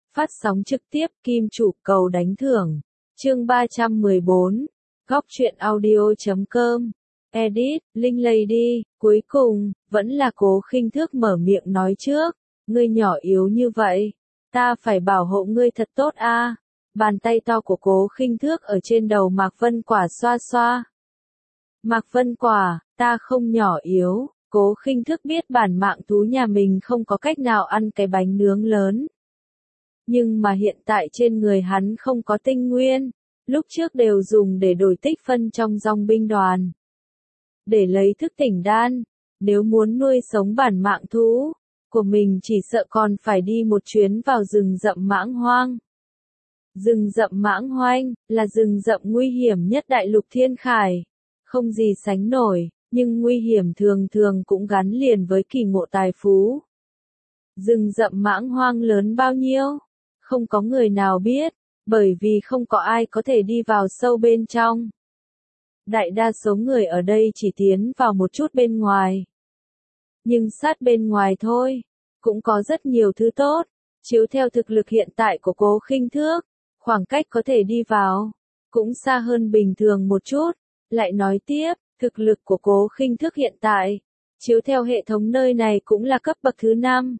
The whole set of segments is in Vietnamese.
Phát sóng trực tiếp Kim Chủ cầu đánh thưởng. Chương 314. Góc truyện audio.com. Edit, Linh Lady, cuối cùng, vẫn là Cố Khinh Thước mở miệng nói trước. Ngươi nhỏ yếu như vậy, ta phải bảo hộ ngươi thật tốt a. Bàn tay to của Cố Khinh Thước ở trên đầu Mạc Vân Quả xoa xoa. Mạc Vân Quả, ta không nhỏ yếu. Cố Khinh Thước biết bản mạng thú nhà mình không có cách nào ăn cái bánh nướng lớn. Nhưng mà hiện tại trên người hắn không có tinh nguyên, lúc trước đều dùng để đổi tích phân trong dòng binh đoàn. Để lấy thức tỉnh đan, nếu muốn nuôi sống bản mạng thú của mình chỉ sợ còn phải đi một chuyến vào rừng rậm Mãng Hoang. Rừng rậm Mãng Hoang là rừng rậm nguy hiểm nhất đại lục Thiên Khải, không gì sánh nổi, nhưng nguy hiểm thường thường cũng gắn liền với kỳ ngộ tài phú. Rừng rậm Mãng Hoang lớn bao nhiêu? Không có người nào biết, bởi vì không có ai có thể đi vào sâu bên trong. Đại đa số người ở đây chỉ tiến vào một chút bên ngoài. Nhưng sát bên ngoài thôi, cũng có rất nhiều thứ tốt, chiếu theo thực lực hiện tại của Cố Khinh Thước, khoảng cách có thể đi vào, cũng xa hơn bình thường một chút. Lại nói tiếp, thực lực của Cố Khinh Thước hiện tại, chiếu theo hệ thống nơi này cũng là cấp bậc thứ 5.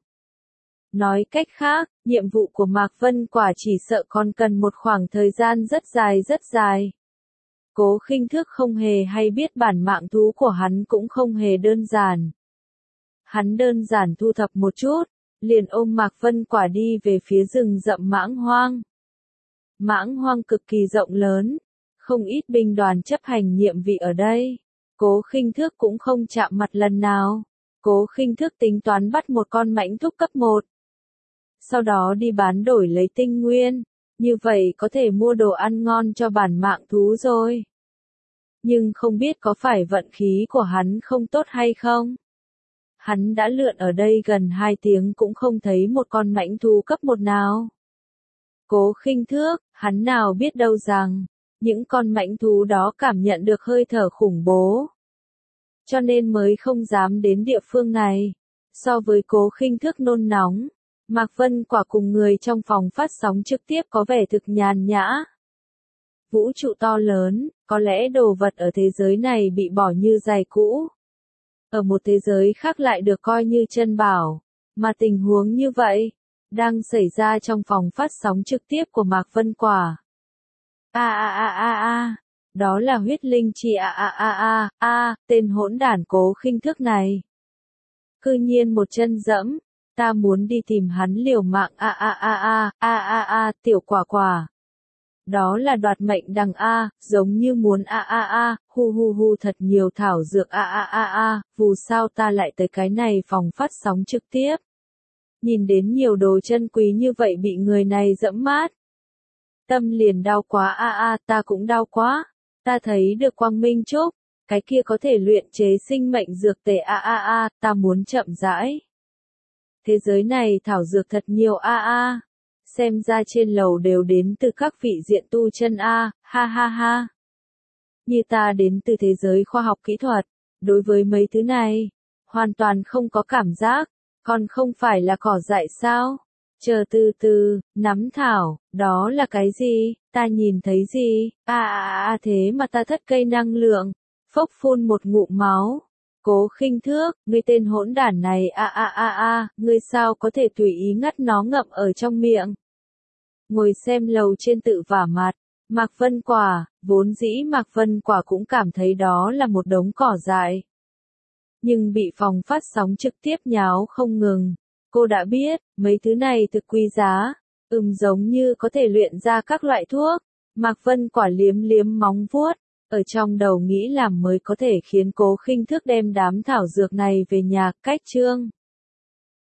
Nói cách khác, nhiệm vụ của Mạc Vân Quả chỉ sợ còn cần một khoảng thời gian rất dài rất dài. Cố Khinh Thước không hề hay biết bản mạng thú của hắn cũng không hề đơn giản. Hắn đơn giản thu thập một chút, liền ôm Mạc Vân Quả đi về phía rừng rậm Mãng Hoang. Mãng Hoang cực kỳ rộng lớn, không ít binh đoàn chấp hành nhiệm vụ ở đây. Cố Khinh Thước cũng không chạm mặt lần nào. Cố Khinh Thước tính toán bắt một con mãnh thúc cấp 1. Sau đó đi bán đổi lấy tinh nguyên, như vậy có thể mua đồ ăn ngon cho bản mạng thú rồi. Nhưng không biết có phải vận khí của hắn không tốt hay không? Hắn đã lượn ở đây gần 2 tiếng cũng không thấy một con mãnh thú cấp 1 nào. Cố Khinh Thước, hắn nào biết đâu rằng, những con mãnh thú đó cảm nhận được hơi thở khủng bố. Cho nên mới không dám đến địa phương này. So với Cố Khinh Thước nôn nóng, Mạc Vân Quả cùng người trong phòng phát sóng trực tiếp có vẻ thực nhàn nhã. Vũ trụ to lớn, có lẽ đồ vật ở thế giới này bị bỏ như giày cũ. Ở một thế giới khác lại được coi như chân bảo, mà tình huống như vậy, đang xảy ra trong phòng phát sóng trực tiếp của Mạc Vân Quả. Đó là huyết linh chi tên hỗn đản Cố Khinh Thước này. Cư nhiên một chân dẫm, ta muốn đi tìm hắn liều mạng tiểu quả quả. Đó là đoạt mệnh đằng giống như muốn hu thật nhiều thảo dược vù sao ta lại tới cái này phòng phát sóng trực tiếp. Nhìn đến nhiều đồ chân quý như vậy bị người này dẫm mát. Tâm liền đau quá ta cũng đau quá. Ta thấy được quang minh trúc, cái kia có thể luyện chế sinh mệnh dược tề ta muốn chậm rãi. Thế giới này thảo dược thật nhiều xem ra trên lầu đều đến từ các vị diện tu chân ha. Như ta đến từ thế giới khoa học kỹ thuật, đối với mấy thứ này, hoàn toàn không có cảm giác, còn không phải là cỏ dại sao? Chờ từ từ, nắm thảo, đó là cái gì? Ta nhìn thấy gì? Thế mà ta thất cây năng lượng, phốc phun một ngụm máu. Cố Khinh Thước, ngươi tên hỗn đản này ngươi sao có thể tùy ý ngắt nó ngậm ở trong miệng? Ngồi xem lầu trên tự vả mặt, Mạc Vân Quả, vốn dĩ Mạc Vân Quả cũng cảm thấy đó là một đống cỏ dại. Nhưng bị phòng phát sóng trực tiếp nháo không ngừng, cô đã biết, mấy thứ này thực quý giá, giống như có thể luyện ra các loại thuốc. Mạc Vân Quả liếm liếm móng vuốt, ở trong đầu nghĩ làm mới có thể khiến Cố Khinh Thước đem đám thảo dược này về nhà. Cách chương